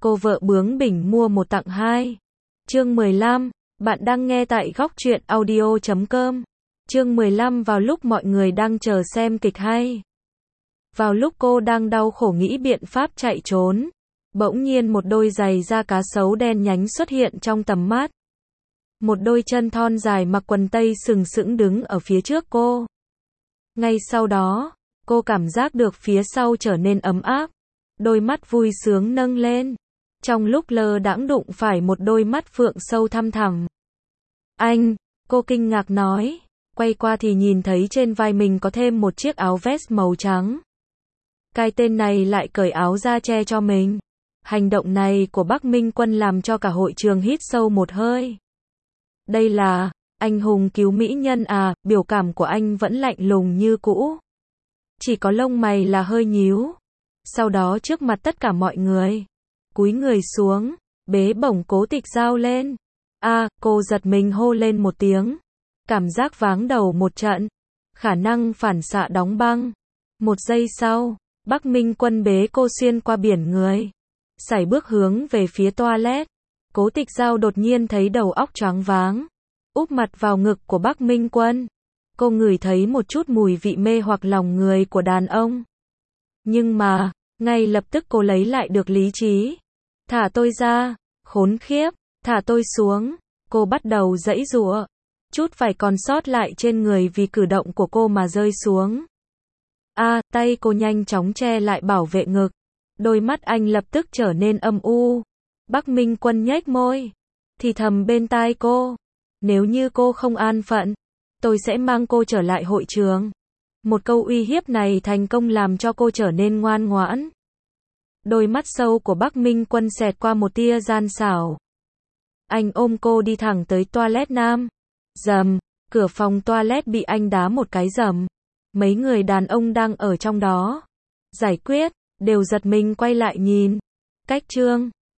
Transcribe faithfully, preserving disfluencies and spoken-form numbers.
cô vợ bướng bỉnh mua một tặng hai. Chương mười lăm, bạn đang nghe tại góc truyện audio chấm com. Chương mười lăm vào lúc mọi người đang chờ xem kịch hay. Vào lúc cô đang đau khổ nghĩ biện pháp chạy trốn, bỗng nhiên một đôi giày da cá sấu đen nhánh xuất hiện trong tầm mắt. Một đôi chân thon dài mặc quần tây sừng sững đứng ở phía trước cô. Ngay sau đó, cô cảm giác được phía sau trở nên ấm áp. Đôi mắt vui sướng nâng lên. Trong lúc lơ đãng đụng phải một đôi mắt phượng sâu thăm thẳm. Anh, cô kinh ngạc nói. Quay qua thì nhìn thấy trên vai mình có thêm một chiếc áo vest màu trắng. Cái tên này lại cởi áo ra che cho mình. Hành động này của Bắc Minh Quân làm cho cả hội trường hít sâu một hơi. Đây là anh hùng cứu mỹ nhân à? Biểu cảm của anh vẫn lạnh lùng như cũ. Chỉ có lông mày là hơi nhíu. Sau đó trước mặt tất cả mọi người, cúi người xuống, bế bổng Cố Tịch Giao lên. A, à, cô giật mình hô lên một tiếng. Cảm giác váng đầu một trận. Khả năng phản xạ đóng băng. Một giây sau, Bắc Minh Quân bế cô xuyên qua biển người. Sải bước hướng về phía toilet. Cố Tịch Giao đột nhiên thấy đầu óc choáng váng. Úp mặt vào ngực của Bắc Minh Quân. Cô ngửi thấy một chút mùi vị mê hoặc lòng người của đàn ông. Nhưng mà, ngay lập tức cô lấy lại được lý trí. Thả tôi ra, khốn khiếp, thả tôi xuống. Cô bắt đầu giãy giụa. Chút vải còn sót lại trên người vì cử động của cô mà rơi xuống. A, à, tay cô nhanh chóng che lại bảo vệ ngực. Đôi mắt anh lập tức trở nên âm u. Bắc Minh Quân nhếch môi, thì thầm bên tai cô. Nếu như cô không an phận, tôi sẽ mang cô trở lại hội trường. Một câu uy hiếp này thành công làm cho cô trở nên ngoan ngoãn. Đôi mắt sâu của Bắc Minh Quân xẹt qua một tia gian xảo. Anh ôm cô đi thẳng tới toilet nam. Rầm, cửa phòng toilet bị anh đá một cái rầm. Mấy người đàn ông đang ở trong đó giải quyết, đều giật mình quay lại nhìn. Cách chương